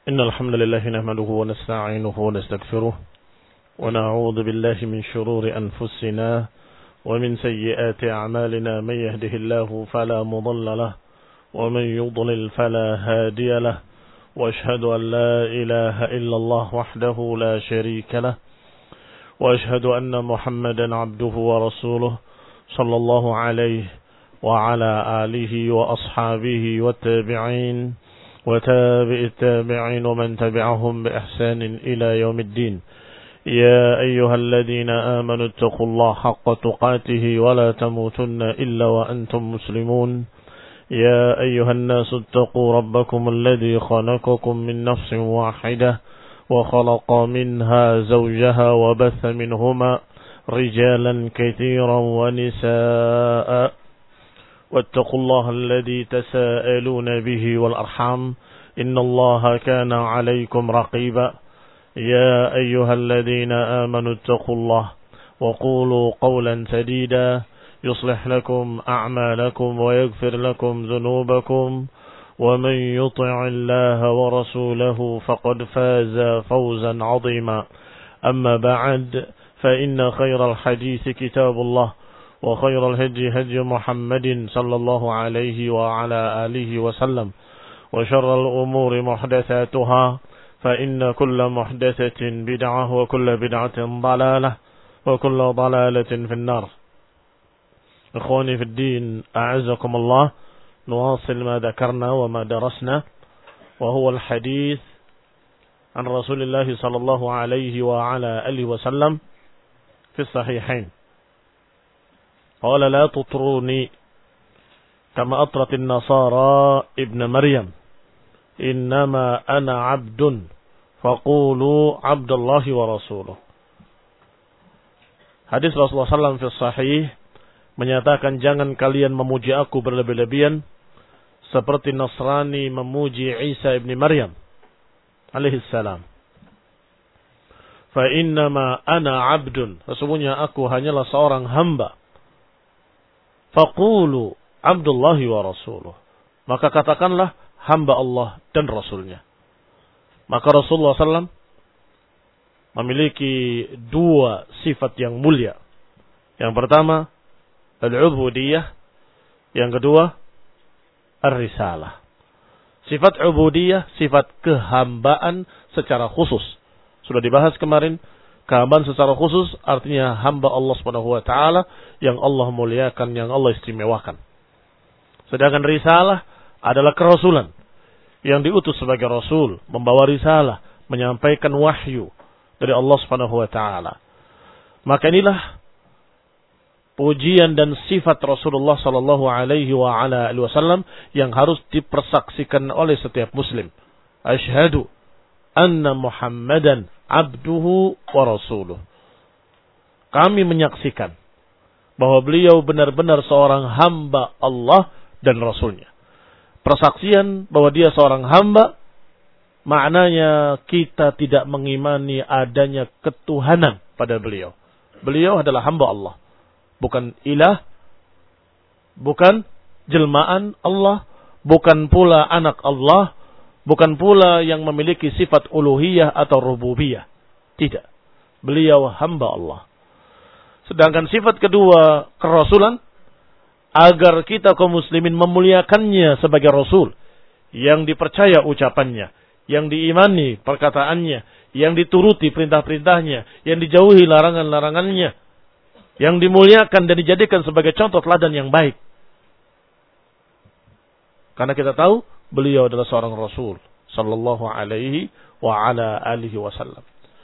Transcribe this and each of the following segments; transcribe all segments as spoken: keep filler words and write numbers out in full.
إن الحمد لله نحمده ونستعينه ونستغفره ونعوذ بالله من شرور أنفسنا ومن سيئات أعمالنا. من يهده الله فلا مضل له ومن يضلل فلا هادي له، وأشهد أن لا إله إلا الله وحده لا شريك له، وأشهد أن محمدا عبده ورسوله صلى الله عليه وعلى آله وأصحابه والتابعين وتابع التابعين ومن تبعهم بإحسان إلى يوم الدين. يا أيها الذين آمنوا اتقوا الله حق تقاته ولا تموتن إلا وأنتم مسلمون. يا أيها الناس اتقوا ربكم الذي خلقكم من نفس واحدة وخلق منها زوجها وبث منهما رجالا كثيرا ونساء، واتقوا الله الذي تساءلون به والأرحام إن الله كان عليكم رقيبا. يا أيها الذين آمنوا اتقوا الله وقولوا قولا سديدا يصلح لكم أعمالكم ويغفر لكم ذنوبكم، ومن يطع الله ورسوله فقد فاز فوزا عظيما. أما بعد، فإن خير الحديث كتاب الله، وخير الهدي هدي محمد صلى الله عليه وعلى آله وسلم، وشر الأمور محدثاتها، فإن كل محدثة بدعة وكل بدعة ضلالة وكل ضلالة في النار. إخواني في الدين، أعزكم الله. نواصل ما ذكرنا وما درسنا، وهو الحديث عن رسول الله صلى الله عليه وعلى آله وسلم في الصحيحين. قال: لا تطروني كما أطرت النصارى ابن مريم، إنما أنا عبد فقولوا عبد الله ورسوله. Hadis Rasulullah sallallahu alaihi wasallam fi sahih menyatakan, jangan kalian memuji aku berlebih-lebihan seperti Nasrani memuji Isa ibn Maryam alaihi salam. Fa innama ana abdun, sesungguhnya aku hanyalah seorang hamba. Faqulu abdullahi wa rasuluh, maka katakanlah hamba Allah dan Rasulnya. Maka Rasulullah sallallahu alaihi wasallam memiliki dua sifat yang mulia. Yang pertama al-ubudiyah, yang kedua ar-risalah. Sifat ubudiyah, sifat kehambaan secara khusus. Sudah dibahas kemarin, kehambaan secara khusus artinya hamba Allah Subhanahu wa taala yang Allah muliakan, yang Allah istimewakan. Sedangkan risalah adalah kerasulan, yang diutus sebagai rasul, membawa risalah, menyampaikan wahyu dari Allah Subhanahu wa taala. Maka inilah pujian dan sifat Rasulullah sallallahu alaihi wa ala alihi wasallam yang harus dipersaksikan oleh setiap muslim. Asyhadu anna Muhammadan abduhu wa rasuluh. Kami menyaksikan bahwa beliau benar-benar seorang hamba Allah dan Rasulnya. Persaksian bahwa dia seorang hamba, maknanya kita tidak mengimani adanya ketuhanan pada beliau. Beliau adalah hamba Allah, bukan ilah, bukan jelmaan Allah, bukan pula anak Allah, bukan pula yang memiliki sifat uluhiyah atau rububiyah. Tidak. Beliau hamba Allah. Sedangkan sifat kedua, kerasulan, agar kita kaum muslimin memuliakannya sebagai rasul, yang dipercaya ucapannya, yang diimani perkataannya, yang dituruti perintah-perintahnya, yang dijauhi larangan-larangannya, yang dimuliakan dan dijadikan sebagai contoh teladan yang baik. Karena kita tahu beliau adalah seorang rasul sallallahu alaihi wa ala alihi wasallam.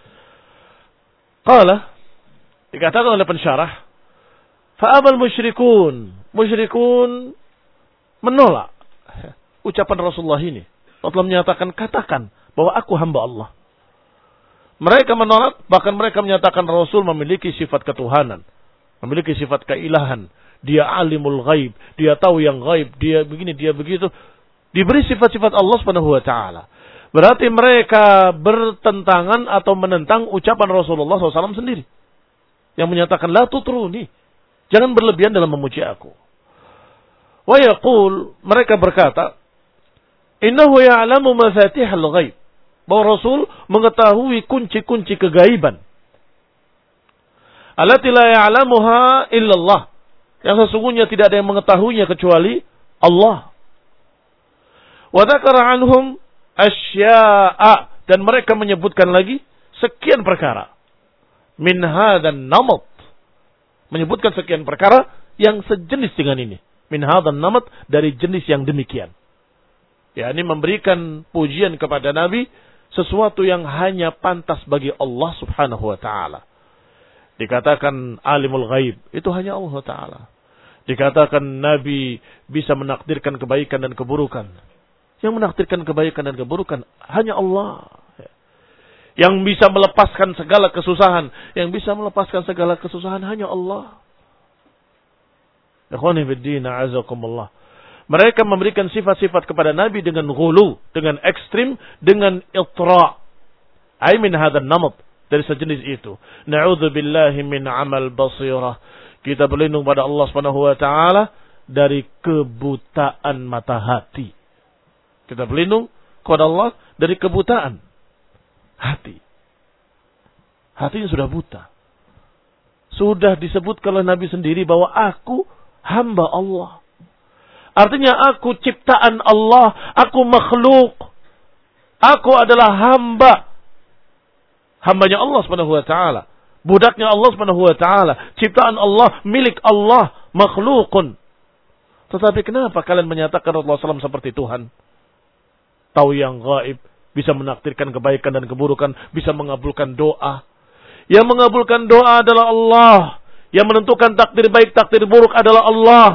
Qala, dikatakan oleh pensyarah, fa'abal musyrikun, musyrikun menolak ucapan Rasulullah ini. Allah menyatakan, katakan bahwa aku hamba Allah. Mereka menolak, bahkan mereka menyatakan Rasul memiliki sifat ketuhanan, memiliki sifat keilahan. Dia alimul ghaib, dia tahu yang ghaib, dia begini, dia begitu. Diberi sifat-sifat Allah Subhanahu wa taala. Berarti mereka bertentangan atau menentang ucapan Rasulullah shallallahu alaihi wasallam sendiri, yang menyatakan la tutruni, jangan berlebihan dalam memuji aku. Wa yaqul, mereka berkata, innahu ya'lamu mafatihal ghaib, bahwa Rasul mengetahui kunci-kunci kegaiban. Allati la ya'lamuha illallah. Yang sesungguhnya tidak ada yang mengetahuinya kecuali Allah. Wa dzakara anhum asya'a, dan mereka menyebutkan lagi sekian perkara. Min hadzal namat, menyebutkan sekian perkara yang sejenis dengan ini. Min hadzal namat, dari jenis yang demikian. Ya, ini memberikan pujian kepada Nabi, sesuatu yang hanya pantas bagi Allah Subhanahu wa taala. Dikatakan alimul ghaib, itu hanya Allah taala. Dikatakan Nabi bisa menakdirkan kebaikan dan keburukan. Yang menakdirkan kebaikan dan keburukan hanya Allah. Yang bisa melepaskan segala kesusahan, yang bisa melepaskan segala kesusahan hanya Allah. Ikhwani fiddin, a'azakumullah. Mereka memberikan sifat-sifat kepada Nabi dengan ghulu, dengan ekstrim, dengan itra. Ai min hadzal namat, dari sejenis itu. Na'udzubillahi min amal basirah. Kita berlindung pada Allah Subhanahu wa taala dari kebutaan mata hati. Kita berlindung kepada Allah dari kebutaan hati. Hatinya sudah buta. Sudah disebutkan oleh Nabi sendiri bahwa aku hamba Allah. Artinya aku ciptaan Allah, aku makhluk. Aku adalah hamba. Hambanya Allah Subhanahu wa taala. Budaknya Allah Subhanahu wa taala, ciptaan Allah, milik Allah, makhlukun. Tetapi kenapa kalian menyatakan Rasulullah shallallahu alaihi wasallam seperti Tuhan? Tahu yang gaib, bisa menakdirkan kebaikan dan keburukan, bisa mengabulkan doa. Yang mengabulkan doa adalah Allah. Yang menentukan takdir baik, takdir buruk adalah Allah.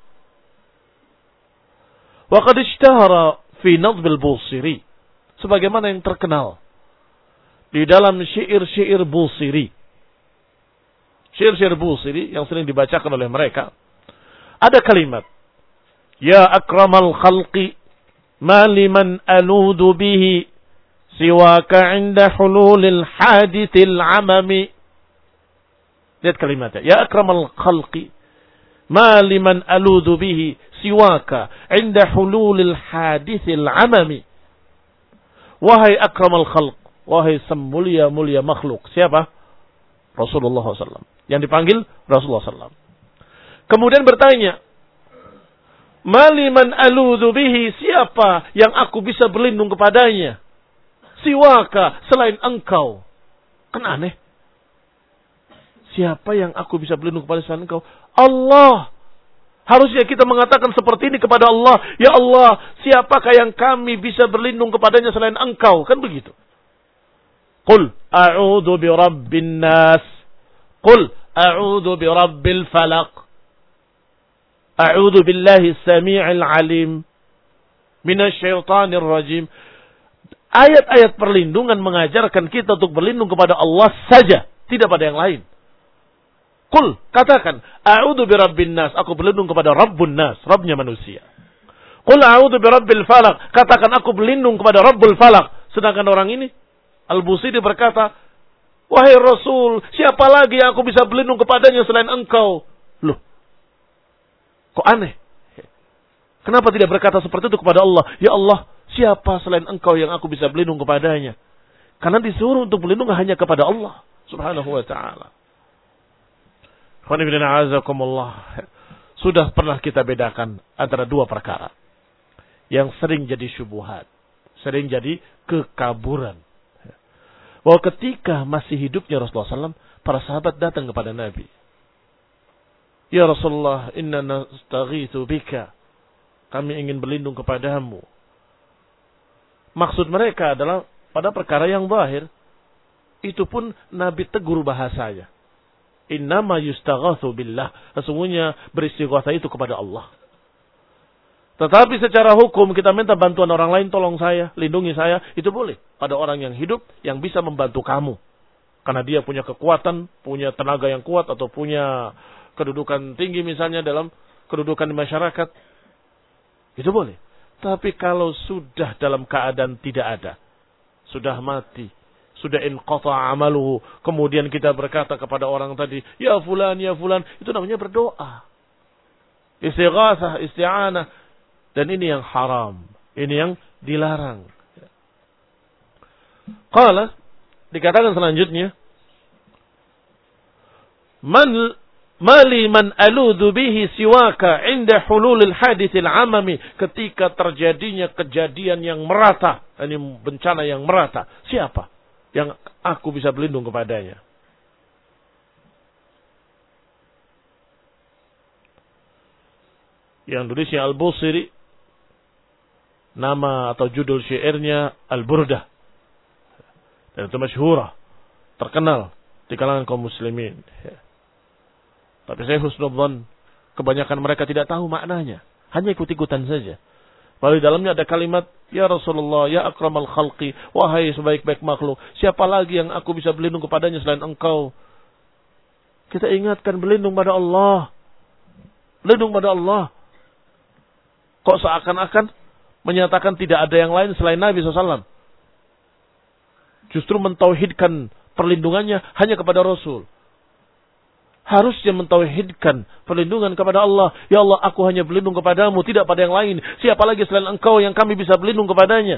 Wa qad ishtahara fi nadhb al-Busiri, sebagaimana yang terkenal di dalam syair-syair Busiri. Syair-syair Busiri yang sering dibacakan oleh mereka, ada kalimat, ya akramal khalqi ma liman aludu bihi siwaka inda hululil hadithil amami. Lihat kalimatnya, ya akramal khalqi ma liman aludu bihi siwaka inda hululil hadithil amami. Wahai akramal khalq, wahai semulia-mulia makhluk. Siapa? Rasulullah shallallahu alaihi wasallam. Yang dipanggil Rasulullah shallallahu alaihi wasallam. Kemudian bertanya, maliman aludhu bihi, siapa yang aku bisa berlindung kepadanya? Siwaka, selain engkau. Kan aneh. Siapa yang aku bisa berlindung kepada selain engkau? Allah. Harusnya kita mengatakan seperti ini kepada Allah. Ya Allah, siapakah yang kami bisa berlindung kepadanya selain engkau? Kan begitu. Qul a'udhu bi rabbin nas. Qul a'udhu bi rabbil falaq. A'udhu billahi sami'il alim minasyaitanir rajim. Ayat-ayat perlindungan mengajarkan kita untuk berlindung kepada Allah saja, tidak pada yang lain. Qul, katakan, a'udhu bi rabbin nas, aku berlindung kepada Rabbun nas, Rabbnya manusia. Qul a'udhu bi rabbil falaq, katakan aku berlindung kepada Rabbul falaq. Sedangkan orang ini Al-Busiri berkata, wahai Rasul, siapa lagi yang aku bisa berlindung kepadanya selain engkau? Loh, kok aneh? Kenapa tidak berkata seperti itu kepada Allah? Ya Allah, siapa selain engkau yang aku bisa berlindung kepadanya? Karena disuruh untuk berlindung hanya kepada Allah Subhanahu wa ta'ala. Sudah pernah kita bedakan antara dua perkara yang sering jadi syubhat, sering jadi kekaburan. Bahwa ketika masih hidupnya Rasulullah shallallahu alaihi wasallam, para sahabat datang kepada Nabi. Ya Rasulullah, inna nastaghithu bika. Kami ingin berlindung kepadamu. Maksud mereka adalah pada perkara yang zahir. Itu pun Nabi tegur bahasanya. Innama yustaghathu billah. Sesungguhnya beristighatsah itu kepada Allah. Tetapi secara hukum kita minta bantuan orang lain, tolong saya, lindungi saya, itu boleh. Pada orang yang hidup yang bisa membantu kamu. Karena dia punya kekuatan, punya tenaga yang kuat, atau punya kedudukan tinggi misalnya dalam kedudukan di masyarakat. Itu boleh. Tapi kalau sudah dalam keadaan tidak ada, sudah mati, sudah inqata amaluhu, kemudian kita berkata kepada orang tadi, ya fulan, ya fulan, itu namanya berdoa. Istighatsah, isti'anah. Dan ini yang haram. Ini yang dilarang. Qala, dikatakan selanjutnya, Man mali man aludhu bihi siwaka inda hululil hadithil amami. Ketika terjadinya kejadian yang merata, ini bencana yang merata, siapa yang aku bisa berlindung kepadanya? Yang tulisnya Al-Busiri, nama atau judul syairnya Al-Burdah, dan itu masyhurah, terkenal di kalangan kaum muslimin. Tapi saya husnudzan, kebanyakan mereka tidak tahu maknanya, hanya ikut-ikutan saja. Lalu di dalamnya ada kalimat, Ya Rasulullah, Ya akramal khalqi, wahai sebaik-baik makhluk, siapa lagi yang aku bisa berlindung kepadanya selain engkau? Kita ingatkan berlindung pada Allah. Berlindung pada Allah. Kok seakan-akan menyatakan tidak ada yang lain selain Nabi shallallahu alaihi wasallam. Justru mentauhidkan perlindungannya hanya kepada Rasul. Harusnya mentauhidkan perlindungan kepada Allah. Ya Allah, aku hanya berlindung kepadamu, tidak pada yang lain. Siapa lagi selain engkau yang kami bisa berlindung kepadanya?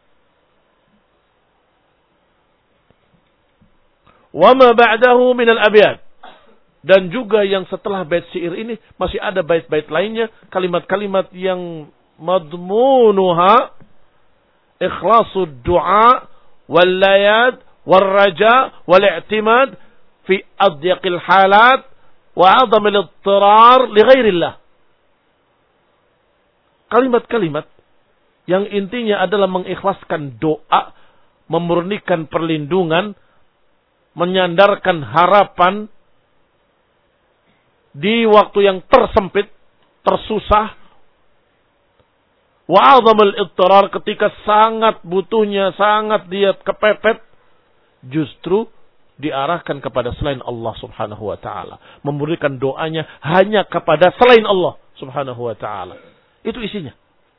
Wa ma ba'dahu minal abyad. Dan juga yang setelah bait syair ini masih ada bait-bait lainnya, kalimat-kalimat yang madmunuha ikhlasud du'a wal layad wal raja wal i'timad fi adyaqil halat wa 'azamil idtirar li ghairillah. Kalimat-kalimat yang intinya adalah mengikhlaskan doa, memurnikan perlindungan, menyandarkan harapan di waktu yang tersempit, tersusah, wa 'azamil idtirar, ketika sangat butuhnya, sangat dia kepepet, justru diarahkan kepada selain Allah subhanahu wa ta'ala. Memberikan doanya hanya kepada selain Allah subhanahu wa ta'ala. Itu isinya.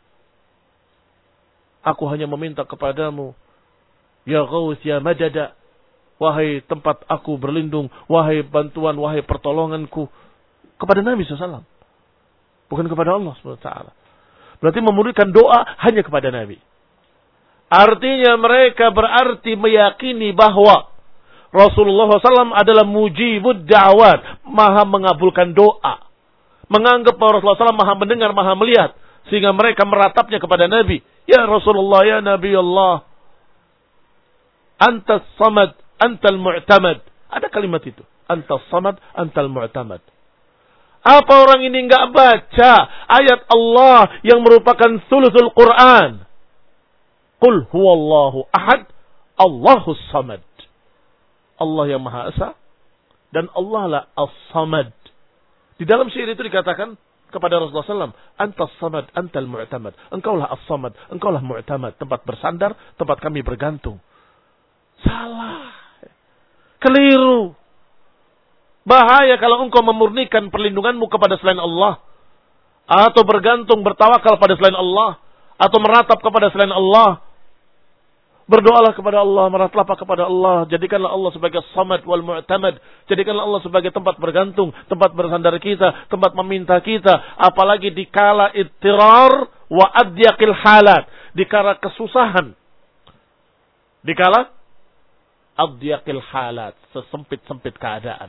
Aku hanya meminta kepadamu, Ya Ghaus, Ya Majada, wahai tempat aku berlindung, wahai bantuan, wahai pertolonganku. Kepada Nabi shallallahu alaihi wasallam. Bukan kepada Allah subhanahu wa ta'ala. Berarti memberikan doa hanya kepada Nabi. Artinya mereka berarti meyakini bahwa Rasulullah shallallahu alaihi wasallam adalah mujibud da'wat, maha mengabulkan doa. Menganggap bahwa Rasulullah shallallahu alaihi wasallam maha mendengar, maha melihat. Sehingga mereka meratapnya kepada Nabi. Ya Rasulullah, ya Nabi Allah, Antas samad, antal mu'tamad. Ada kalimat itu. Antas samad, antal mu'tamad. Apa orang ini enggak baca ayat Allah yang merupakan thuluthul Quran? Qul huwallahu ahad, Allahus samad. Allah yang Maha Esa dan Allah lah As-Samad. Di dalam syair itu dikatakan kepada Rasulullah shallallahu alaihi wasallam, Antas samad, antal mu'tamad. Engkaulah As-Samad, engkaulah mu'tamad, tempat bersandar, tempat kami bergantung. Salah. Keliru. Bahaya kalau engkau memurnikan perlindunganmu kepada selain Allah, atau bergantung, bertawakal pada selain Allah, atau meratap kepada selain Allah. Berdoalah kepada Allah, merataplah kepada Allah. Jadikanlah Allah sebagai samad wal mu'tamad. Jadikanlah Allah sebagai tempat bergantung, tempat bersandar kita, tempat meminta kita. Apalagi di kala ittirar wa adyaqil halat, di kala kesusahan, di kala adyaqil halat, sesempit-sempit keadaan.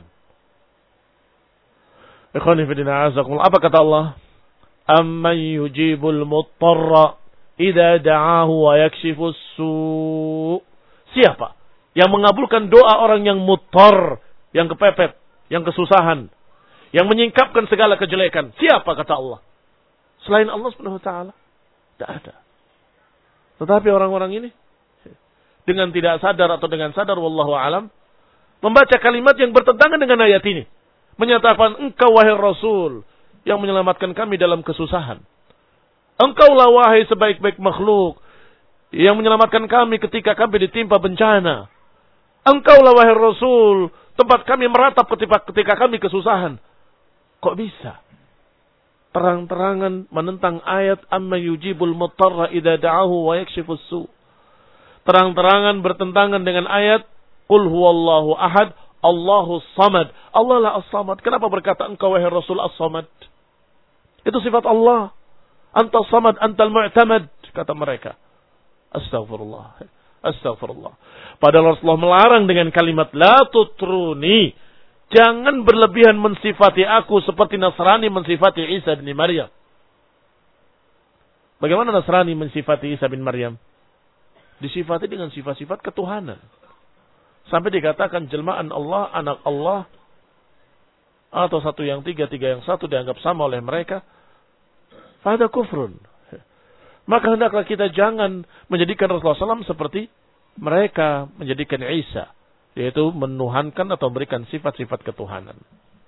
Ikhwani fillah, azakumullah. Apa kata Allah? Amman yujibul muttarra idza da'ahu wa yakshifus su'. Siapa yang mengabulkan doa orang yang muttar, yang kepepet, yang kesusahan, yang menyingkapkan segala kejelekan? Siapa kata Allah? Selain Allah Subhanahu wa taala? Tidak ada. Tetapi orang-orang ini dengan tidak sadar atau dengan sadar, wallahu alam, membaca kalimat yang bertentangan dengan ayat ini. Menyatakan, engkau wahai Rasul yang menyelamatkan kami dalam kesusahan. Engkaulah wahai sebaik-baik makhluk yang menyelamatkan kami ketika kami ditimpa bencana. Engkaulah wahai Rasul tempat kami meratap ketika, ketika kami kesusahan. Kok bisa? Terang-terangan menentang ayat amma yujibul muttarra idza da'ahu wa yakshifus su'. Terang-terangan bertentangan dengan ayat qul huwallahu ahad, Allahus samad. Allah lah as-samad. Kenapa berkata engkau wahai Rasul as-samad? Itu sifat Allah. Antas samad, antal mu'tamad, kata mereka. Astagfirullah. Astagfirullah. Padahal Rasulullah melarang dengan kalimat la tutruni. Jangan berlebihan mensifati aku seperti Nasrani mensifati Isa bin Maryam. Bagaimana Nasrani mensifati Isa bin Maryam? Disifati dengan sifat-sifat ketuhanan. Sampai dikatakan jelmaan Allah, anak Allah, atau satu yang tiga, tiga yang satu dianggap sama oleh mereka. Fahada kufrun. Maka hendaklah kita jangan menjadikan Rasulullah shallallahu alaihi wasallam seperti mereka menjadikan Isa. Yaitu menuhankan atau memberikan sifat-sifat ketuhanan.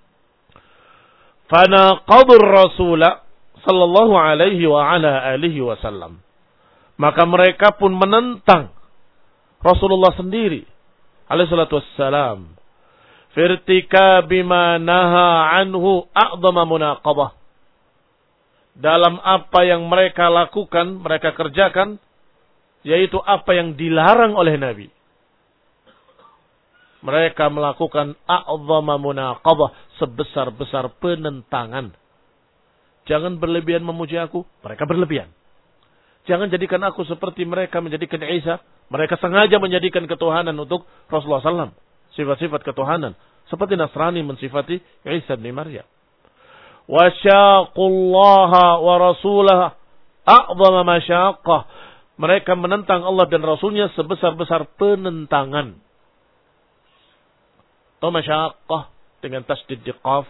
Fanaqadur Rasulullah sallallahu alaihi wa ala alihi wasallam. Maka mereka pun menentang Rasulullah sendiri alaihi salatu wassalam. Firtika bima naha anhu a'dama munaqabah. Dalam apa yang mereka lakukan, mereka kerjakan, yaitu apa yang dilarang oleh Nabi. Mereka melakukan a'dhama munaqabah, sebesar-besar penentangan. Jangan berlebihan memuji aku, mereka berlebihan. Jangan jadikan aku seperti mereka menjadikan Isa. Mereka sengaja menjadikan ketuhanan untuk Rasulullah sallallahu alaihi wasallam. Sifat-sifat ketuhanan. Seperti Nasrani mensifati Isa bin Maryam. Wa syaqullaha wa rasulah a'dhama masyaqqah. Mereka menentang Allah dan Rasulnya sebesar-besar penentangan. Atau masyaqqah dengan tasdid di qaf.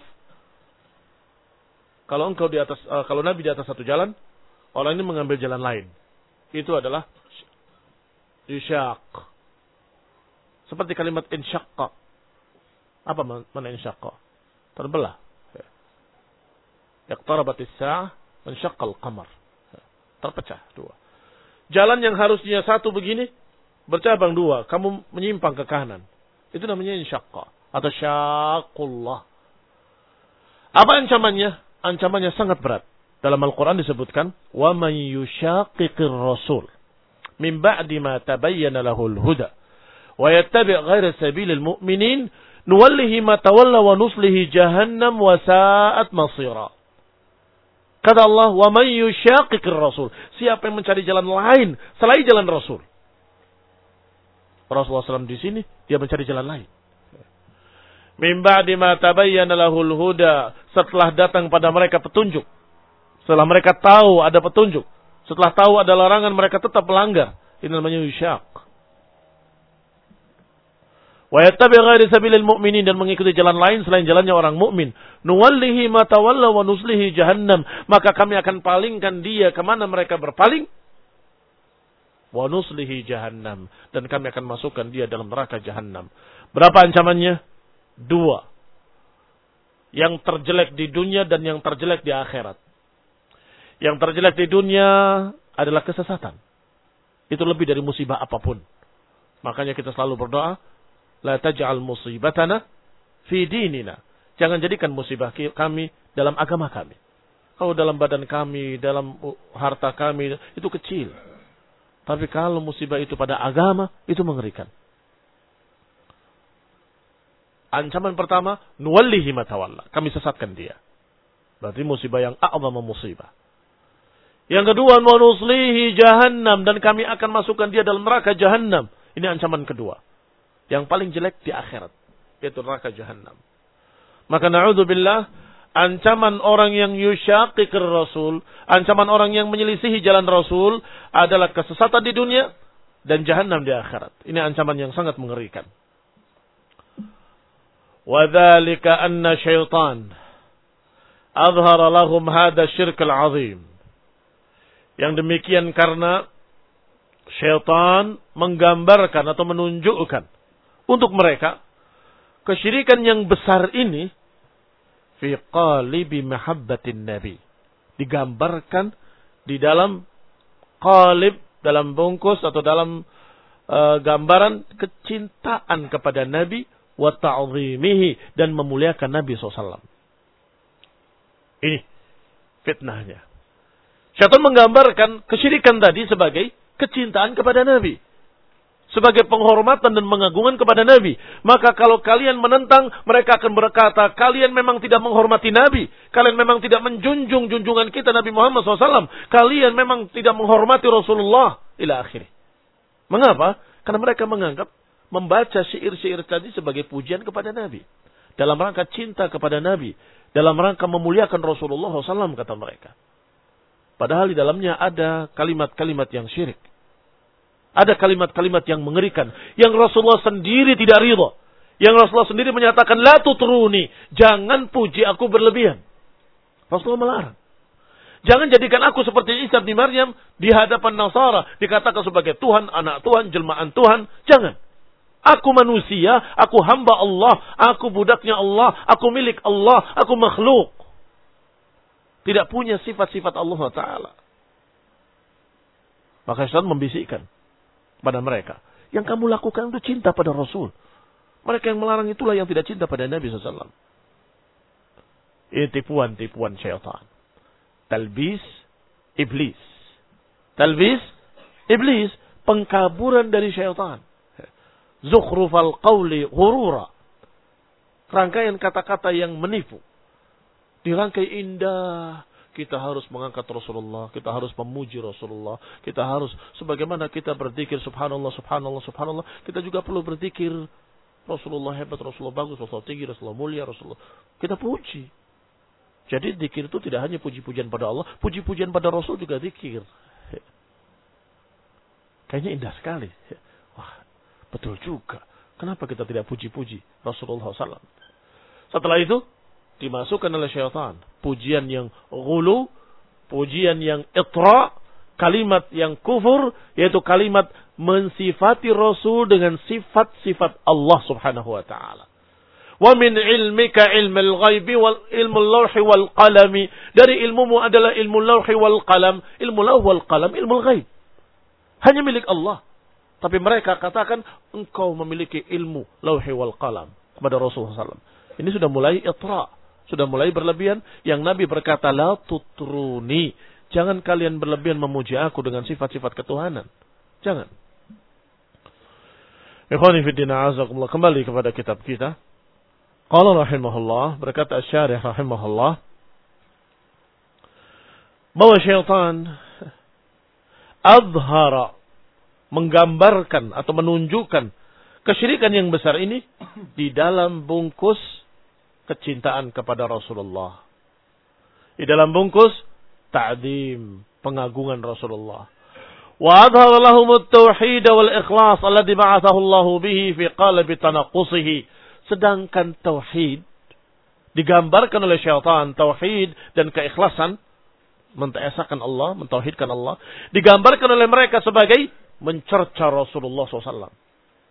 Kalau engkau di atas, uh, kalau Nabi di atas satu jalan, orang ini mengambil jalan lain. Itu adalah yusyaq. Seperti kalimat insyaqqa. Apa makna insyaqqa? Terbelah. Iqtarabatis sa'ah wansyaqqal qamar. Terpecah dua. Jalan yang harusnya satu begini bercabang dua, kamu menyimpang ke kanan. Itu namanya insyaqqa atau syaqullah. Apa ancamannya? Ancamannya sangat berat. Dalam Al-Quran disebutkan, wa man yushaqiqir rasul min ba'di ma tabayyana lahul huda wa yattabi' ghaira sabilil mu'minin nuwallihi ma tawalla wa nuslihi jahannam wa sa'at masira. Kata Allah, wa man yushaqiqir rasul. Siapa yang mencari jalan lain selain jalan Rasul? Rasulullah shallallahu alaihi wasallam di sini dia mencari jalan lain. Min ba'di ma tabayyana lahul huda, setelah datang pada mereka petunjuk. Setelah mereka tahu ada petunjuk, setelah tahu ada larangan mereka tetap melanggar. Ini namanya yusyaq. Wa yattabi' ghairi sabilil mu'minin, dan mengikuti jalan lain selain jalannya orang mukmin. Nuwallihi ma tawalla wa nuslihi jahannam, maka kami akan palingkan dia kemana mereka berpaling. Wa nuslihi jahannam, dan kami akan masukkan dia dalam neraka jahannam. Berapa ancamannya? Dua. Yang terjelek di dunia dan yang terjelek di akhirat. Yang terjelek di dunia adalah kesesatan. Itu lebih dari musibah apapun. Makanya kita selalu berdoa, la taj'al musibatana fi dinina. Jangan jadikan musibah kami dalam agama kami. Kalau dalam badan kami, dalam harta kami, itu kecil. Tapi kalau musibah itu pada agama, itu mengerikan. Ancaman pertama, nuwallihi ma tawalla. Kami sesatkan dia. Berarti musibah yang a'zama musibah. Yang kedua, wa nuslihi jahannam, dan kami akan masukkan dia dalam neraka jahannam. Ini ancaman kedua. Yang paling jelek di akhirat, yaitu neraka jahannam. Maka na'udzubillah, ancaman orang yang yusyaqiqir rasul, ancaman orang yang menyelisihi jalan Rasul adalah kesesatan di dunia dan jahannam di akhirat. Ini ancaman yang sangat mengerikan. وَذَلِكَ أَنَّ شَيْطَانَ أَظْهَرَ لَهُمْ هَذَا الشِّرْكَ الْعَظِيمِ. Yang demikian karena syaitan menggambarkan atau menunjukkan untuk mereka kesyirikan yang besar ini fi qalibi mahabbatin nabi. Digambarkan di dalam qalib, dalam bungkus atau dalam uh, gambaran kecintaan kepada Nabi wa ta'zimihi, dan memuliakan Nabi shallallahu alaihi wasallam. Ini fitnahnya. Syaitan menggambarkan kesyirikan tadi sebagai kecintaan kepada Nabi, sebagai penghormatan dan pengagungan kepada Nabi. Maka kalau kalian menentang, mereka akan berkata, kalian memang tidak menghormati Nabi, kalian memang tidak menjunjung junjungan kita Nabi Muhammad shallallahu alaihi wasallam, kalian memang tidak menghormati Rasulullah ila akhirih. Mengapa? Karena mereka menganggap membaca syair-syair tadi sebagai pujian kepada Nabi. Dalam rangka cinta kepada Nabi. Dalam rangka memuliakan Rasulullah shallallahu alaihi wasallam, kata mereka. Padahal di dalamnya ada kalimat-kalimat yang syirik. Ada kalimat-kalimat yang mengerikan. Yang Rasulullah sendiri tidak ridha. Yang Rasulullah sendiri menyatakan, la tutruni. Jangan puji aku berlebihan. Rasulullah melarang. Jangan jadikan aku seperti Isa bin Maryam di hadapan Nasara. Dikatakan sebagai Tuhan, anak Tuhan, jelmaan Tuhan. Jangan. Aku manusia, aku hamba Allah, aku budaknya Allah, aku milik Allah, aku makhluk. Tidak punya sifat-sifat Allah Ta'ala. Maka Syaitan membisikkan pada mereka. Yang kamu lakukan itu cinta pada Rasul. Mereka yang melarang itulah yang tidak cinta pada Nabi shallallahu alaihi wasallam. Ini tipuan-tipuan syaitan. Talbis iblis. Talbis iblis. Pengkaburan dari syaitan. Zukhrufal qawli ghurura. Rangkaian kata-kata yang menipu. Dirangkai indah. Kita harus mengangkat Rasulullah. Kita harus memuji Rasulullah. Kita harus, sebagaimana kita berzikir subhanallah, subhanallah, subhanallah. Kita juga perlu berzikir Rasulullah hebat, Rasulullah bagus, Rasulullah tinggi, Rasulullah mulia, Rasulullah. Kita puji. Jadi zikir itu tidak hanya puji-pujian pada Allah. Puji-pujian pada Rasul juga zikir. Kayaknya indah sekali. Wah, betul juga. Kenapa kita tidak puji-puji Rasulullah shallallahu alaihi wasallam? Setelah itu, dimasukkan oleh syaitan pujian yang ghulu, pujian yang itra, kalimat yang kufur, yaitu kalimat mensifati Rasul dengan sifat-sifat Allah subhanahu wa ta'ala. Wa min ilmika ilmul ghaibi wal ilmul lawhi wal qalami. Dari ilmumu adalah ilmu lawhi wal qalam. Ilmu lawhi wal qalam, ilmu ghaib. Hanya milik Allah. Tapi mereka katakan, engkau memiliki ilmu lawhi wal qalam kepada Rasulullah shallallahu alaihi wasallam. Ini sudah mulai itra. Sudah mulai berlebihan. Yang Nabi berkata, la tutruni. Jangan kalian berlebihan memuji aku dengan sifat-sifat ketuhanan. Jangan. Ikhwani fiddina azakumullah. Kembali kepada kitab kita. Qala rahimahullah. Berkata Asy-Syarih rahimahullah. Bahwa syaitan adhara. Menggambarkan atau menunjukkan kesyirikan yang besar ini di dalam bungkus kecintaan kepada Rasulullah. Di dalam bungkus ta'zim, pengagungan Rasulullah. Wa adhara lahum at-tauhid wal ikhlas alladhi ba'athahu Allah bihi fi qalbi tanaqqusihi. Sedangkan tauhid digambarkan oleh syaitan, tauhid dan keikhlasan, mentaesakan Allah, mentauhidkan Allah, digambarkan oleh mereka sebagai mencerca Rasulullah shallallahu alaihi wasallam.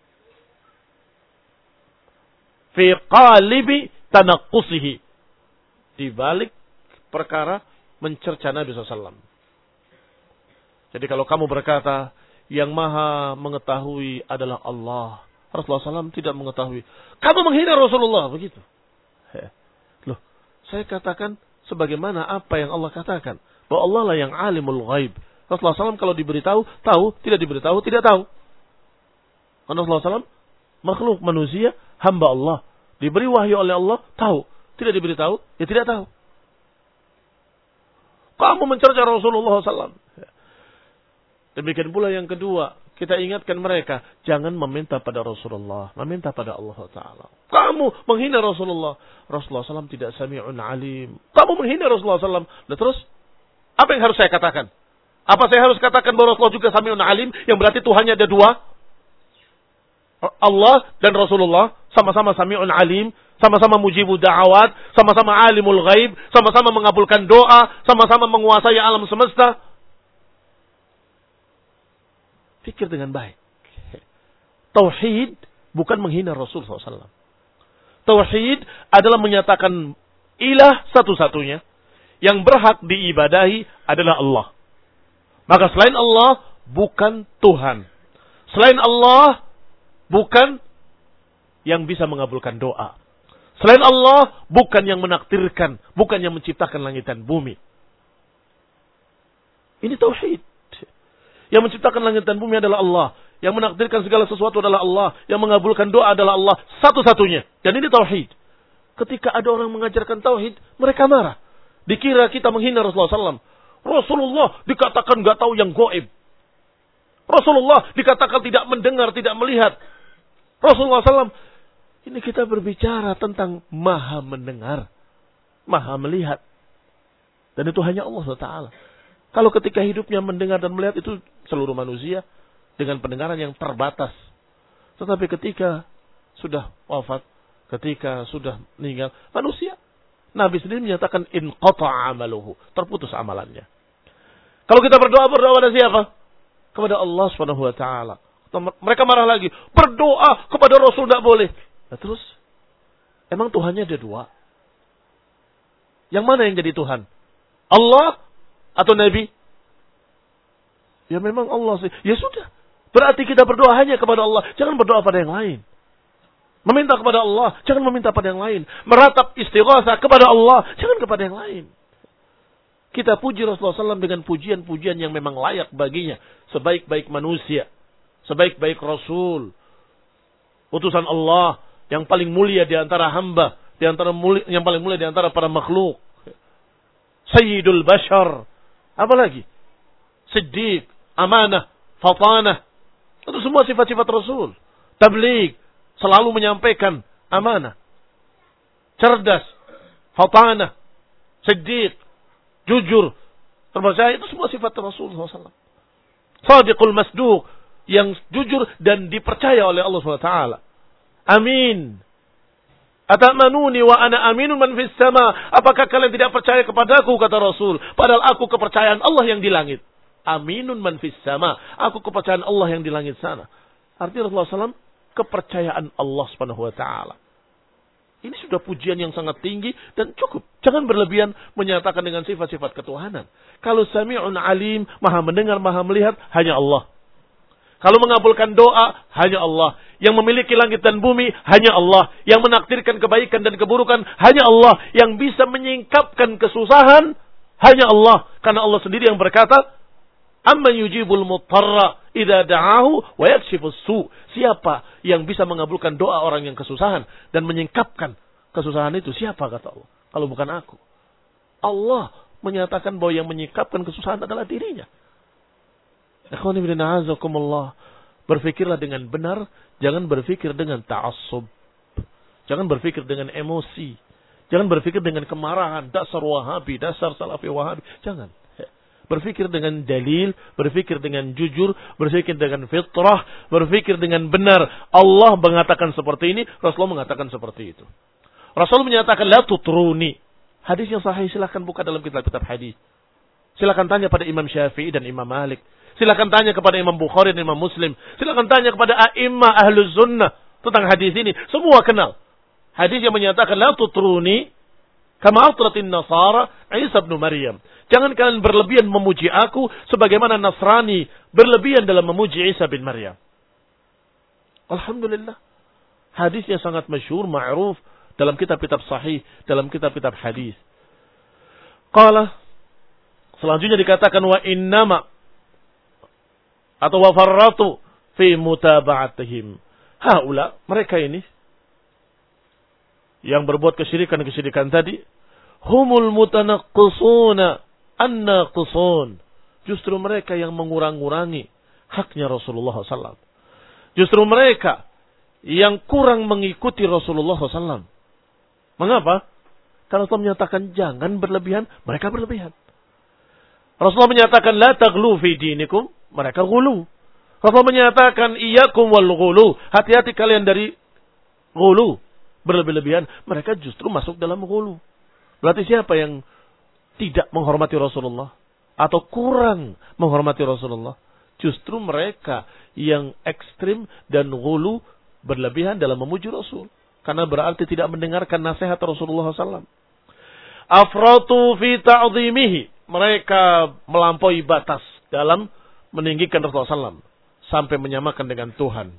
Fi qalibi tanaqqusihi. Di balik perkara mencerca Nabi shallallahu alaihi wasallam. Jadi kalau kamu berkata, yang maha mengetahui adalah Allah, Rasulullah shallallahu alaihi wasallam tidak mengetahui. Kamu menghina Rasulullah, begitu. Loh, saya katakan sebagaimana apa yang Allah katakan. Bahwa Allah lah yang alimul ghaib. Rasulullah shallallahu alaihi wasallam kalau diberitahu, tahu. Tidak diberitahu, tidak tahu. Karena Rasulullah shallallahu alaihi wasallam makhluk manusia, hamba Allah. Diberi wahyu oleh Allah, tahu. Tidak diberitahu, ya tidak tahu. Kamu mencerca Rasulullah shallallahu alaihi wasallam. Demikian pula yang kedua, kita ingatkan mereka, jangan meminta pada Rasulullah, meminta pada Allah Ta'ala. Kamu menghina Rasulullah. Rasulullah shallallahu alaihi wasallam tidak sami'un alim. Kamu menghina Rasulullah shallallahu alaihi wasallam. Dan terus, apa yang harus saya katakan? Apa saya harus katakan bahwa Rasulullah juga sami'un alim, yang berarti Tuhannya ada dua? Allah dan Rasulullah sama-sama sami'un alim, sama-sama mujibu da'awat, sama-sama alimul ghaib, sama-sama mengabulkan doa, sama-sama menguasai alam semesta. Fikir dengan baik. Tauhid bukan menghina Rasul shallallahu alaihi wasallam. Tauhid adalah menyatakan ilah satu-satunya yang berhak diibadahi adalah Allah. Maka selain Allah bukan Tuhan. Selain Allah bukan yang bisa mengabulkan doa. Selain Allah bukan yang menakdirkan, bukan yang menciptakan langit dan bumi. Ini tauhid. Yang menciptakan langit dan bumi adalah Allah. Yang menakdirkan segala sesuatu adalah Allah. Yang mengabulkan doa adalah Allah. Satu-satunya. Dan ini tauhid. Ketika ada orang mengajarkan tauhid, mereka marah. Dikira kita menghina Rasulullah shallallahu alaihi wasallam. Rasulullah dikatakan gak tahu yang gaib. Rasulullah dikatakan tidak mendengar, tidak melihat. Rasulullah shallallahu alaihi wasallam, ini kita berbicara tentang maha mendengar, maha melihat. Dan itu hanya Allah subhanahu wa taala. Kalau ketika hidupnya mendengar dan melihat itu seluruh manusia dengan pendengaran yang terbatas. Tetapi ketika sudah wafat, ketika sudah meninggal, manusia, Nabi sendiri menyatakan inqata'a amaluhu, terputus amalannya. Kalau kita berdoa, berdoa kepada siapa? Kepada Allah Subhanahu wa taala. Mereka marah lagi, berdoa kepada Rasul tidak boleh. Nah, terus emang Tuhannya ada dua? Yang mana yang jadi Tuhan? Allah atau Nabi? Ya memang Allah sih. Ya sudah. Berarti kita berdoa hanya kepada Allah. Jangan berdoa pada yang lain. Meminta kepada Allah. Jangan meminta pada yang lain. Meratap istighatsah kepada Allah. Jangan kepada yang lain. Kita puji Rasulullah shallallahu alaihi wasallam dengan pujian-pujian yang memang layak baginya. Sebaik-baik manusia. Sebaik-baik Rasul. Utusan Allah. Yang paling mulia di antara hamba. Di antara mulia, yang paling mulia di antara para makhluk. Sayyidul Bashar. Apa lagi? Siddiq, amanah, fatanah. Itu semua sifat-sifat Rasul. Tabligh, selalu menyampaikan amanah. Cerdas, fatanah, siddiq, jujur, terpercaya. Itu semua sifat Rasul shallallahu alaihi wasallam. Sadiqul masduq, yang jujur dan dipercaya oleh Allah subhanahu wa taala. Amin. Atamanuni wa ana aminun man fis sama. Apakah kalian tidak percaya kepadaku, kata Rasul, padahal aku kepercayaan Allah yang di langit. Aminun man fis sama. Aku kepercayaan Allah yang di langit sana. Artinya Rasulullah shallallahu alaihi wasallam kepercayaan Allah Subhanahu wa taala. Ini sudah pujian yang sangat tinggi dan cukup. Jangan berlebihan menyatakan dengan sifat-sifat ketuhanan. Kalau Sami'un Alim, Maha mendengar, Maha melihat, hanya Allah. Kalau mengabulkan doa, hanya Allah. Yang memiliki langit dan bumi, hanya Allah. Yang menakdirkan kebaikan dan keburukan, hanya Allah. Yang bisa menyingkapkan kesusahan, hanya Allah. Karena Allah sendiri yang berkata, Amman yujibul muttarra idza da'ahu wa yakshifus su. Siapa yang bisa mengabulkan doa orang yang kesusahan dan menyingkapkan kesusahan itu? Siapa, kata Allah? Kalau bukan aku. Allah menyatakan bahwa yang menyingkapkan kesusahan adalah dirinya. Ikhwani bin a'azakumullah. Berfikirlah dengan benar, jangan berfikir dengan ta'assub. Jangan berfikir dengan emosi. Jangan berfikir dengan kemarahan, dasar Wahabi, dasar Salafi Wahabi. Jangan. Berfikir dengan dalil, berfikir dengan jujur, berfikir dengan fitrah, berfikir dengan benar. Allah mengatakan seperti ini, Rasulullah mengatakan seperti itu. Rasul menyatakan la tutruni. Hadis yang sahih silakan buka dalam kitab-kitab hadis. Silakan tanya pada Imam Syafi'i dan Imam Malik. Silakan tanya kepada Imam Bukhari dan Imam Muslim. Silakan tanya kepada a'immah ahlus sunnah tentang hadis ini. Semua kenal. Hadis yang menyatakan la tutruni kama atratin nasara Isa bin Maryam. Jangan kalian berlebihan memuji aku sebagaimana Nasrani berlebihan dalam memuji Isa bin Maryam. Alhamdulillah. Hadisnya sangat masyhur, ma'ruf dalam kitab-kitab sahih, dalam kitab-kitab hadis. Qala, selanjutnya dikatakan wa innama atau wa farratu fi mutaba'atihim. Haula, mereka ini yang berbuat kesyirikan-kesyirikan tadi, humul mutanaqqisuna an-naqisun. Justru mereka yang mengurang-urangi haknya Rasulullah shallallahu alaihi wasallam. Justru mereka yang kurang mengikuti Rasulullah shallallahu alaihi wasallam. Mengapa? Karena Allah menyatakan jangan berlebihan, mereka berlebihan. Rasulullah menyatakan la taghlu fi dinikum, mereka ghulu. Rasulullah menyatakan iyyakum wal ghulu, hati-hati kalian dari ghulu, berlebih-lebihan, mereka justru masuk dalam ghulu. Berarti siapa yang tidak menghormati Rasulullah atau kurang menghormati Rasulullah? Justru mereka yang ekstrim dan ghulu, berlebihan dalam memuji Rasul. Karena berarti tidak mendengarkan nasihat Rasulullah shallallahu alaihi wasallam. Afratu fi ta'zimihi, mereka melampaui batas dalam meninggikan Rasulullah shallallahu alaihi wasallam sampai menyamakan dengan Tuhan.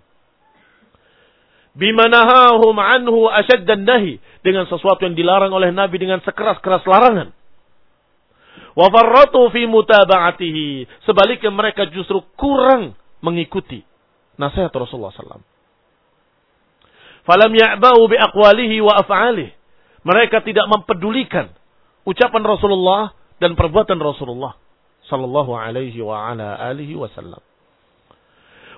Bimanahahum anhu asyaddan nahi, dengan sesuatu yang dilarang oleh Nabi dengan sekeras-keras larangan. Wa farratu fi mutaba'atihi, sebaliknya mereka justru kurang mengikuti nasihat Rasulullah sallallahu alaihi wasallam. Falam ya'ba'u bi aqwalihi wa af'alihi, mereka tidak mempedulikan ucapan Rasulullah dan perbuatan Rasulullah sallallahu alaihi wa ala alihi wasallam.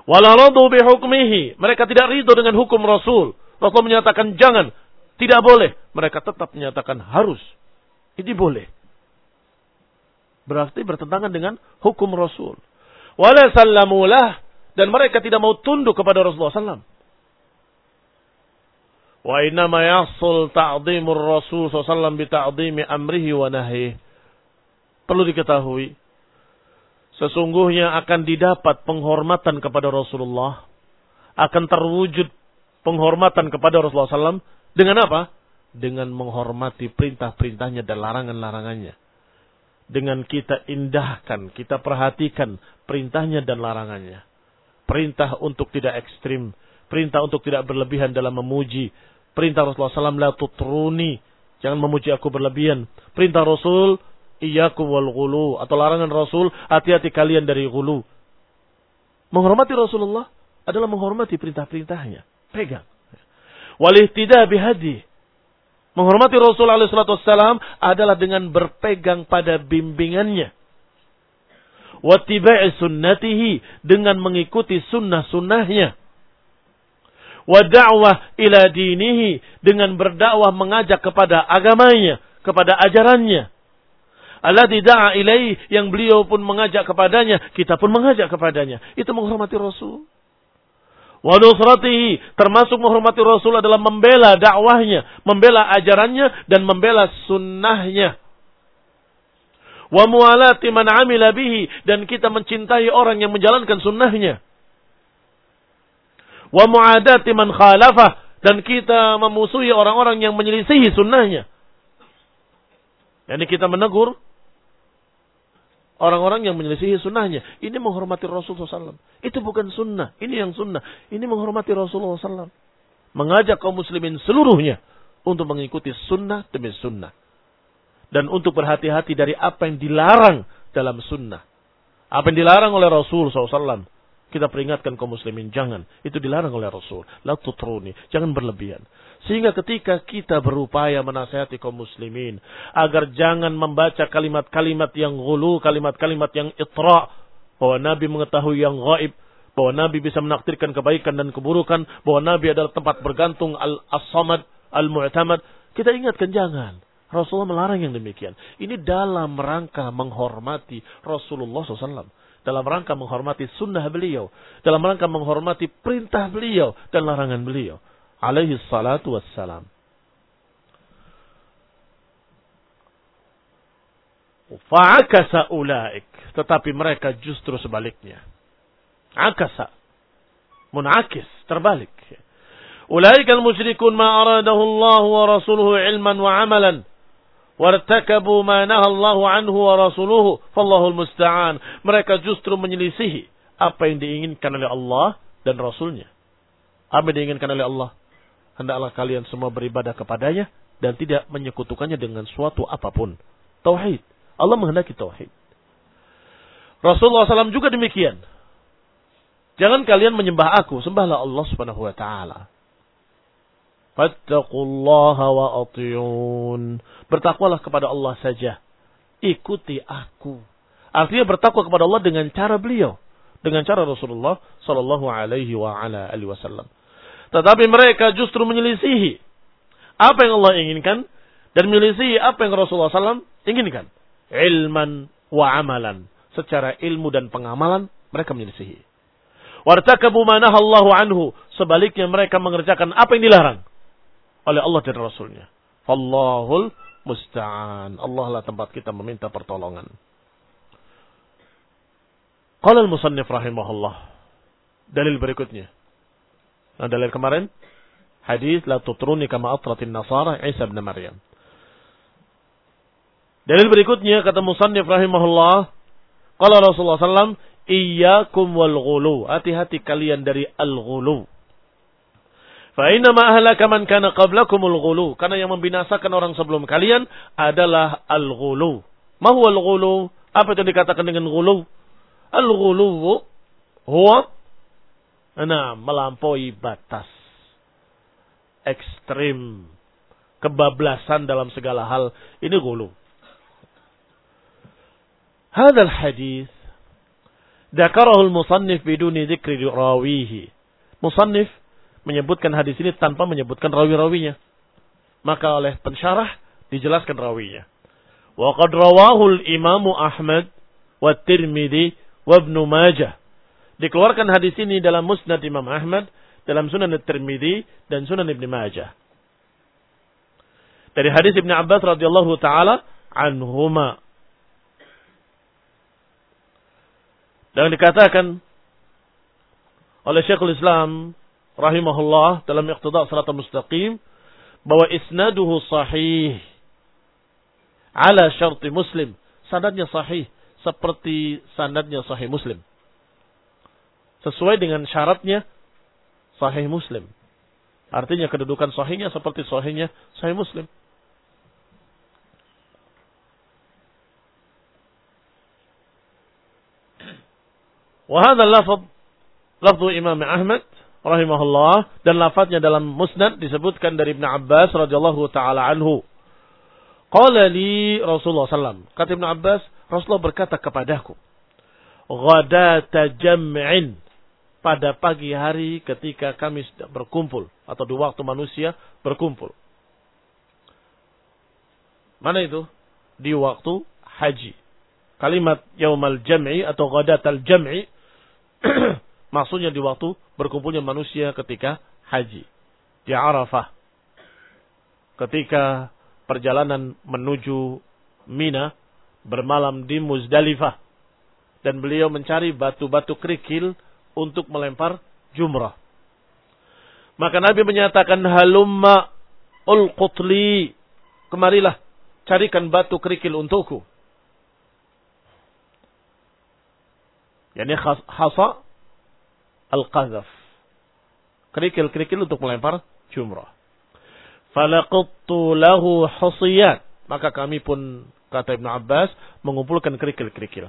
Wala radu bi hukmihi. Mereka tidak ridho dengan hukum Rasul. Rasul menyatakan jangan, tidak boleh. Mereka tetap menyatakan harus. Ini boleh. Berarti bertentangan dengan hukum Rasul. Wala sallamulah. Dan mereka tidak mau tunduk kepada Rasulullah sallallahu alaihi wasallam. Wa innama yahsul ta'zimur Rasul sallallahu alaihi wasallam bi ta'zimi amrihi wa nahyihi. Perlu diketahui, sesungguhnya akan didapat penghormatan kepada Rasulullah, akan terwujud penghormatan kepada Rasulullah sallallahu alaihi wasallam dengan apa? Dengan menghormati perintah-perintahnya dan larangan-larangannya. Dengan kita indahkan, kita perhatikan perintahnya dan larangannya. Perintah untuk tidak ekstrim, perintah untuk tidak berlebihan dalam memuji. Perintah Rasulullah sallallahu alaihi wasallam, la tutruni, jangan memuji aku berlebihan. Perintah Rasul, iyyakum wal ghulu, atau larangan Rasul, hati-hati kalian dari ghulu. Menghormati Rasulullah adalah menghormati perintah-perintahnya. Pegang. Wal ihtidaa bihadi. Menghormati Rasul alaihi salatu wassalam adalah dengan berpegang pada bimbingannya. Wattiba'i sunnatihi, dengan mengikuti sunnah-sunnahnya. Wa da'wah ila dinihi, dengan berdakwah mengajak kepada agamanya, kepada ajarannya. Alladzi da'a ilaih, yang beliau pun mengajak kepadanya, kita pun mengajak kepadanya. Itu menghormati Rasul. Wa nusratihi, termasuk menghormati Rasul adalah membela dakwahnya, membela ajarannya dan membela sunnahnya. Wa mualati man amila bihi, dan kita mencintai orang yang menjalankan sunnahnya. Wa muadati man khalafah, dan kita memusuhi orang-orang yang menyelisihi sunnahnya. Yani kita menegur orang-orang yang menyelisihi sunnahnya. Ini menghormati Rasulullah sallallahu alaihi wasallam. Itu bukan sunnah. Ini yang sunnah. Ini menghormati Rasulullah sallallahu alaihi wasallam. Mengajak kaum muslimin seluruhnya untuk mengikuti sunnah demi sunnah. Dan untuk berhati-hati dari apa yang dilarang dalam sunnah. Apa yang dilarang oleh Rasul sallallahu alaihi wasallam. Kita peringatkan kaum muslimin, jangan. Itu dilarang oleh Rasul. La tutruni. Jangan berlebihan. Sehingga ketika kita berupaya menasihati kaum muslimin, agar jangan membaca kalimat-kalimat yang ghulu, kalimat-kalimat yang itra, bahwa Nabi mengetahui yang gaib, bahwa Nabi bisa menakdirkan kebaikan dan keburukan, bahwa Nabi adalah tempat bergantung al-as-samad, al-mu'tamad. Kita ingatkan, jangan. Rasulullah melarang yang demikian. Ini dalam rangka menghormati Rasulullah sallallahu alaihi wasallam. Dalam rangka menghormati sunnah beliau. Dalam rangka menghormati perintah beliau dan larangan beliau. Alaihi salatu wassalam. Fa'akasa ulaik. Tetapi mereka justru sebaliknya. Akasa. Munakis. Terbalik. Ulaik al-musyrikun ma aradahu Allah wa rasuluhu ilman wa amalan. Wartakabu ma nahallahu anhu wa rasuluhu fallahul musta'an. Mereka justru menyelisihi apa yang diinginkan oleh Allah dan Rasulnya. Apa yang diinginkan oleh Allah? Hendaklah kalian semua beribadah kepadanya dan tidak menyekutukannya dengan suatu apapun. Tauhid. Allah menghendaki tauhid. Rasulullah sallallahu alaihi wasallam juga demikian. Jangan kalian menyembah aku, sembahlah Allah subhanahu wa ta'ala. Fattaqullaha wa ati'un. Bertakwalah kepada Allah saja. Ikuti aku. Artinya bertakwa kepada Allah dengan cara beliau. Dengan cara Rasulullah sallallahu alaihi wa ala alihi wasallam. Tetapi mereka justru menyelisihi apa yang Allah inginkan dan menyelisihi apa yang Rasulullah sallallahu alaihi wasallam inginkan. Ilman wa amalan. Secara ilmu dan pengamalan mereka menyelisihi. Wartakabu ma nahallahu anhu. Sebaliknya mereka mengerjakan apa yang dilarang oleh Allah dan Rasulnya. Fallahul musta'an. Allah lah tempat kita meminta pertolongan. Qala al-musannif rahimahullah. Dalil berikutnya. Nah, dalil kemarin. Hadis la tutruni kama atratin nasara Isa bin Maryam. Dalil berikutnya kata musannif rahimahullah. Qala Rasulullah sallallahu alaihi wasallam, iyyakum wal ghulu. Hati-hati kalian dari al-ghulu. Fa inna ma ahlaka man kana qablakumul ghulu. Karena yang membinasakan orang sebelum kalian adalah al-ghulu. Ma huwa al-ghulu? Apa yang dikatakan dengan ghulu? Al-ghulu huwa ana melampaui batas. Ekstrim. Kebablasan dalam segala hal. Ini ghulu. Hadzal hadis Dzakarahul musannif biduni dzikri rawihi. Musannif menyebutkan hadis ini tanpa menyebutkan rawi-rawinya. Maka oleh pensyarah dijelaskan rawinya. Wa qad rawahu al-Imam Ahmad wa Tirmidzi wa Ibnu Majah. Dikeluarkan hadis ini dalam Musnad Imam Ahmad, dalam Sunan At-Tirmidzi dan Sunan Ibnu Majah. Dari hadis Ibnu Abbas radhiyallahu taala anhuma. Dan dikatakan oleh Syekhul Islam rahimahullah dalam Iqtida' Shiratal Mustaqim bahwa isnaduhu sahih ala syarti Muslim. Sanadnya sahih seperti sanadnya sahih Muslim. Sesuai dengan syaratnya sahih Muslim. Artinya kedudukan sahihnya seperti sahihnya sahih Muslim. Wa hadha lafaz lafzu Imam Ahmad rahimahullah, dan lafadznya dalam Musnad disebutkan dari Ibnu Abbas radhiyallahu taala anhu. Qala li Rasulullah sallallahu alaihi wasallam. Kata Ibnu Abbas, Rasulullah berkata kepadaku, ghadata jam'in, pada pagi hari ketika kami sedang berkumpul atau di waktu manusia berkumpul. Mana itu? Di waktu haji. Kalimat yaumal jam'i atau ghadatal jam'i maksudnya di waktu berkumpulnya manusia ketika haji. Di Arafah. Ketika perjalanan menuju Mina, bermalam di Muzdalifah. Dan beliau mencari batu-batu kerikil untuk melempar jumrah. Maka Nabi menyatakan, halumma ulqutli, kemarilah, carikan batu kerikil untukku. Yani hasa al-qazaf. Kerikil-kerikil untuk melempar jumrah. Falaqattu lahu husiyat. Maka kami pun, kata Ibnu Abbas, mengumpulkan kerikil-kerikil.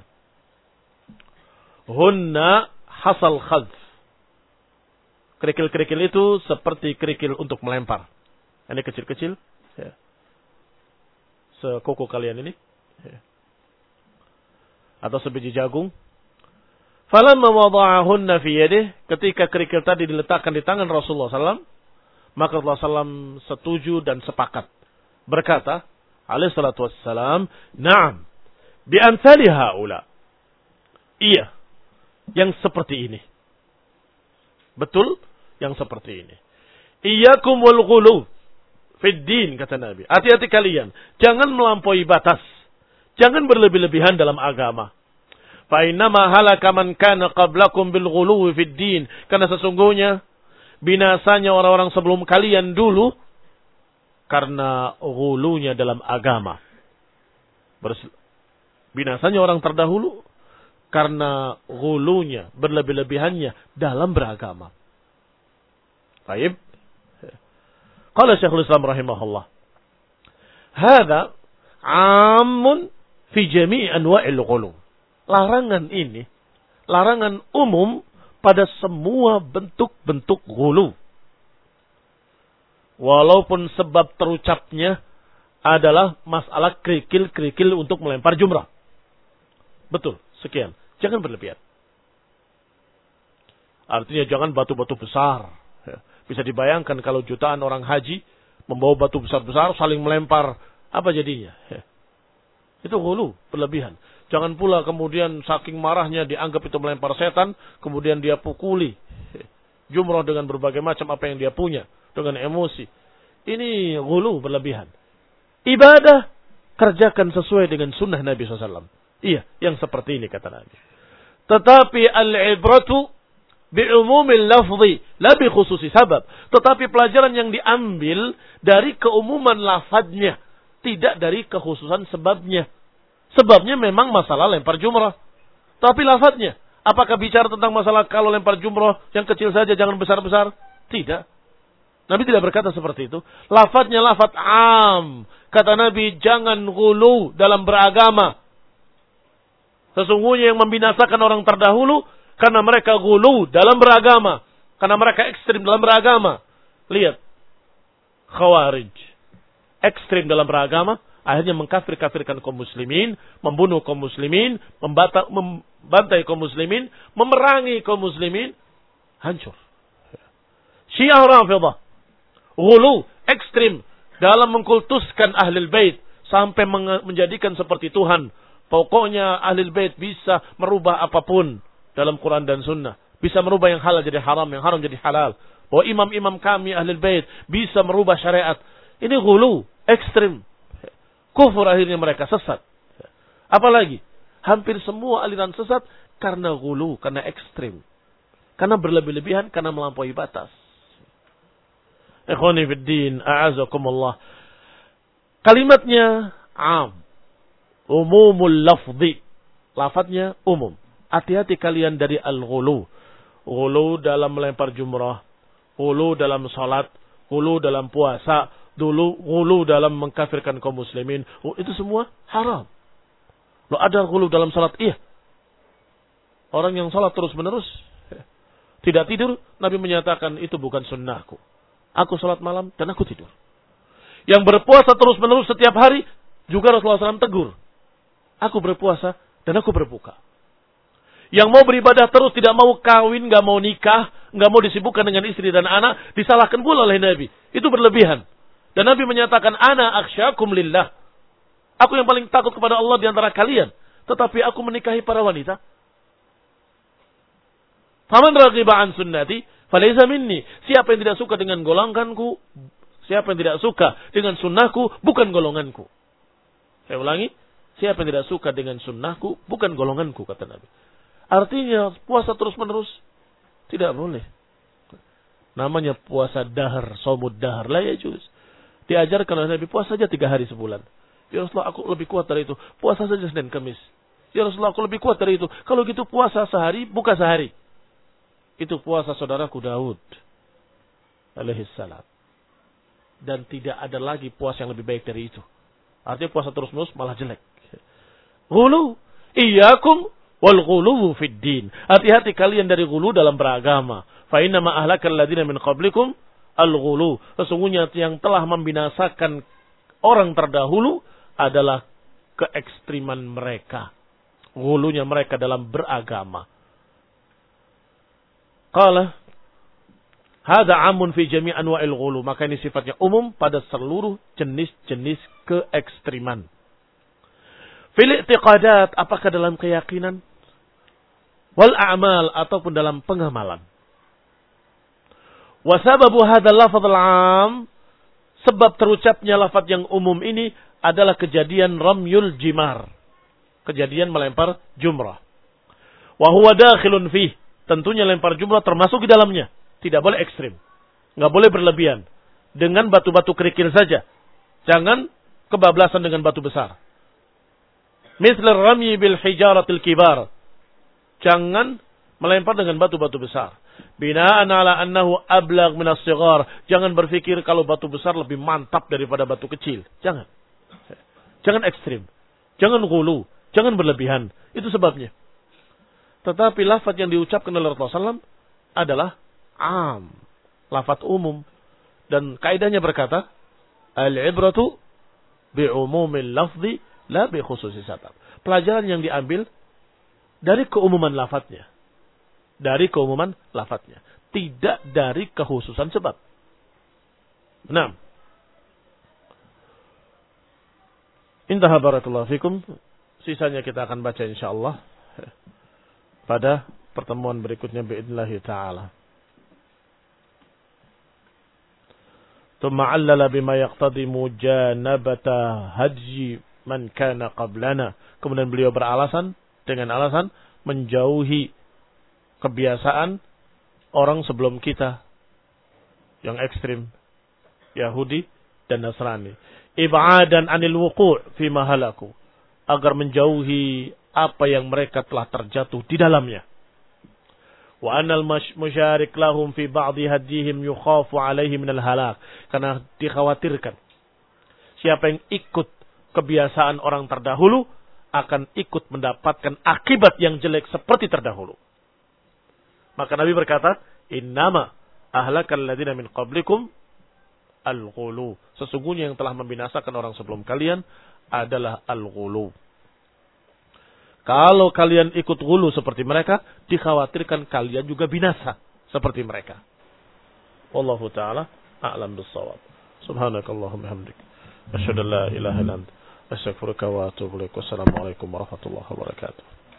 Hunna hasal khadf. Kerikil-kerikil itu seperti kerikil untuk melempar. Ini kecil-kecil. Ya. Sekoko kalian ini. Ya. Atau sebiji jagung. Falamma wada'ahunna fi yadihi, ketika kerikil tadi diletakkan di tangan Rasulullah sallallahu alaihi wasallam, maka Rasulullah sallallahu alaihi wasallam setuju dan sepakat. Berkata, alaihi salatu wassalam, na'am, bi amsali haula. Iya, yang seperti ini. Betul, yang seperti ini. Iyyakum wal ghulu fid din, kata Nabi. Hati-hati kalian, jangan melampaui batas. Jangan berlebih-lebihan dalam agama. Fa innama halaka man kana qablakum bil ghuluwi fid din, karena sesungguhnya binasanya orang-orang sebelum kalian dulu karena ghulunya dalam agama. Binasanya orang terdahulu karena ghulunya, berlebih-lebihannya dalam beragama. Baik. Qala Syekhul Islam rahimahullah, hadza 'ammun fi jami' anwa'il ghulu. Larangan ini, larangan umum pada semua bentuk-bentuk ghulu. Walaupun sebab terucapnya adalah masalah kerikil-kerikil untuk melempar jumrah. Betul, sekian. Jangan berlebihan. Artinya jangan batu-batu besar. Bisa dibayangkan kalau jutaan orang haji membawa batu besar-besar saling melempar. Apa jadinya? Itu ghulu, berlebihan. Jangan pula kemudian saking marahnya dianggap itu melempar setan, kemudian dia pukuli jumrah dengan berbagai macam apa yang dia punya, dengan emosi. Ini ghulu, berlebihan. Ibadah, kerjakan sesuai dengan sunnah Nabi shallallahu alaihi wasallam. Iya, yang seperti ini kata Nabi. Tetapi al-ibratu bi'umumil lafzi, la bi khususi sabab. Tetapi pelajaran yang diambil dari keumuman lafadznya, tidak dari kekhususan sebabnya. Sebabnya memang masalah lempar jumrah. Tapi lafadznya, apakah bicara tentang masalah kalau lempar jumrah yang kecil saja, jangan besar-besar? Tidak. Nabi tidak berkata seperti itu. Lafadznya lafadz am. Kata Nabi, jangan ghulu dalam beragama. Sesungguhnya yang membinasakan orang terdahulu karena mereka ghulu dalam beragama, karena mereka ekstrim dalam beragama. Lihat, Khawarij ekstrim dalam beragama, Akhirnya mengkafir-kafirkan kaum muslimin, membunuh kaum muslimin, membata, membantai kaum muslimin, memerangi kaum muslimin, hancur. Syiah Rafidah, ghulu, ekstrim dalam mengkultuskan Ahlul Bait sampai menjadikan seperti Tuhan. Pokoknya Ahlul Bait bisa merubah apapun dalam Quran dan Sunnah, bisa merubah yang halal jadi haram, yang haram jadi halal. Bahwa imam-imam kami Ahlul Bait bisa merubah syariat. Ini ghulu, ekstrim. Kufur, akhirnya mereka sesat. Apalagi hampir semua aliran sesat karena ghulu, karena ekstrim. Karena berlebih-lebihan, karena melampaui batas. Ikhwani fiddin, a'azakumullah. Kalimatnya am. Umumul lafzi. Lafadznya umum. Hati-hati kalian dari al-ghulu. Ghulu dalam melempar jumrah. Ghulu dalam salat. Ghulu dalam puasa. Dulu ghulu dalam mengkafirkan kaum muslimin. Oh, itu semua haram. Lo ada ghulu dalam salat? Iya. Orang yang salat terus menerus tidak tidur, Nabi menyatakan itu bukan sunnahku. Aku salat malam dan aku tidur. Yang berpuasa terus menerus setiap hari juga Rasulullah shallallahu alaihi wasallam tegur. Aku berpuasa dan aku berbuka. Yang mau beribadah terus, tidak mau kawin, gak mau nikah, gak mau disibukkan dengan istri dan anak, disalahkan pula oleh Nabi. Itu berlebihan. Dan Nabi menyatakan, ana akhsyakum lillah. Aku yang paling takut kepada Allah di antara kalian. Tetapi aku menikahi para wanita. Faman raghiba an sunnati falaysa minni. Siapa yang tidak suka dengan golonganku, siapa yang tidak suka dengan sunnahku, bukan golonganku. Saya ulangi, siapa yang tidak suka dengan sunnahku, bukan golonganku, kata Nabi. Artinya puasa terus menerus tidak boleh. Namanya puasa dahar, somud dahar, la yajuz. Diajarkan oleh Nabi, puasa saja tiga hari sebulan. Ya Rasulullah, aku lebih kuat dari itu. Puasa saja Senin Kamis. Ya Rasulullah, aku lebih kuat dari itu. Kalau gitu puasa sehari, buka sehari. Itu puasa saudaraku Daud alaihi salam. Dan tidak ada lagi puasa yang lebih baik dari itu. Artinya puasa terus-menerus malah jelek. Ghulu, iyyakum wal ghulu fid din. Hati-hati kalian dari ghulu dalam beragama. Fa inna ma ahlakal ladina min qablikum al-ghulu. Sesungguhnya yang telah membinasakan orang terdahulu adalah keekstriman mereka. Ghulunya mereka dalam beragama. Qala hadza amun fi jami' anwa'il ghulu. Maka ini sifatnya umum pada seluruh jenis-jenis keekstriman. Fil i'tiqadat, apakah dalam keyakinan, wal a'mal, ataupun dalam pengamalan. Wa sababu hadzal lafdz al-'am, sebab terucapnya lafaz yang umum ini adalah kejadian ramyul jimar, kejadian melempar jumrah. Wa huwa dakhilun fih, tentunya lempar jumrah termasuk di dalamnya. Tidak boleh ekstrim, enggak boleh berlebihan. Dengan batu-batu kerikil saja. Jangan kebablasan dengan batu besar. Misal rami bil hijaratil kibar. Jangan melempar dengan batu-batu besar. Bina'an ala annahu ablagh minas shighar. Jangan berpikir kalau batu besar lebih mantap daripada batu kecil. Jangan. Jangan ekstrim. Jangan ghulu. Jangan berlebihan. Itu sebabnya. Tetapi lafaz yang diucapkan oleh Rasulullah shallallahu alaihi wasallam adalah am. Lafaz umum. Dan kaidahnya berkata, al-ibratu bi'umumil lafzi la bi khususi sabab. Pelajaran yang diambil dari keumuman lafadznya. Dari keumuman lafadznya. Tidak dari kekhususan sebab. enam. Intaha barakallahu fikum. Sisanya kita akan baca insyaallah pada pertemuan berikutnya biidznillah ta'ala. Thumma 'allala bima yaqtadi mujanabata haji man kana qablana. Kemudian beliau beralasan dengan alasan menjauhi kebiasaan orang sebelum kita yang ekstrim, Yahudi dan Nasrani. Ib'adan 'anil wuqu' fi ma halaku, agar menjauhi apa yang mereka telah terjatuh di dalamnya. Wa anal musyarik lahum fi ba'dhi hadihim yukhafu 'alaihi minal halak, karena dikhawatirkan siapa yang ikut kebiasaan orang terdahulu akan ikut mendapatkan akibat yang jelek seperti terdahulu. Maka Nabi berkata, innama ahlakal ladina min qablikum al-ghulu. Sesungguhnya yang telah membinasakan orang sebelum kalian adalah al-ghulu. Kalau kalian ikut ghulu seperti mereka, dikhawatirkan kalian juga binasa seperti mereka. Wallahu ta'ala a'lam bis-shawab. Subhanakallahumma hamdik. Asyhadu an la ilaha illa anta astaghfiruka wa atubu ilaik. Wassalamualaikum warahmatullahi wabarakatuh.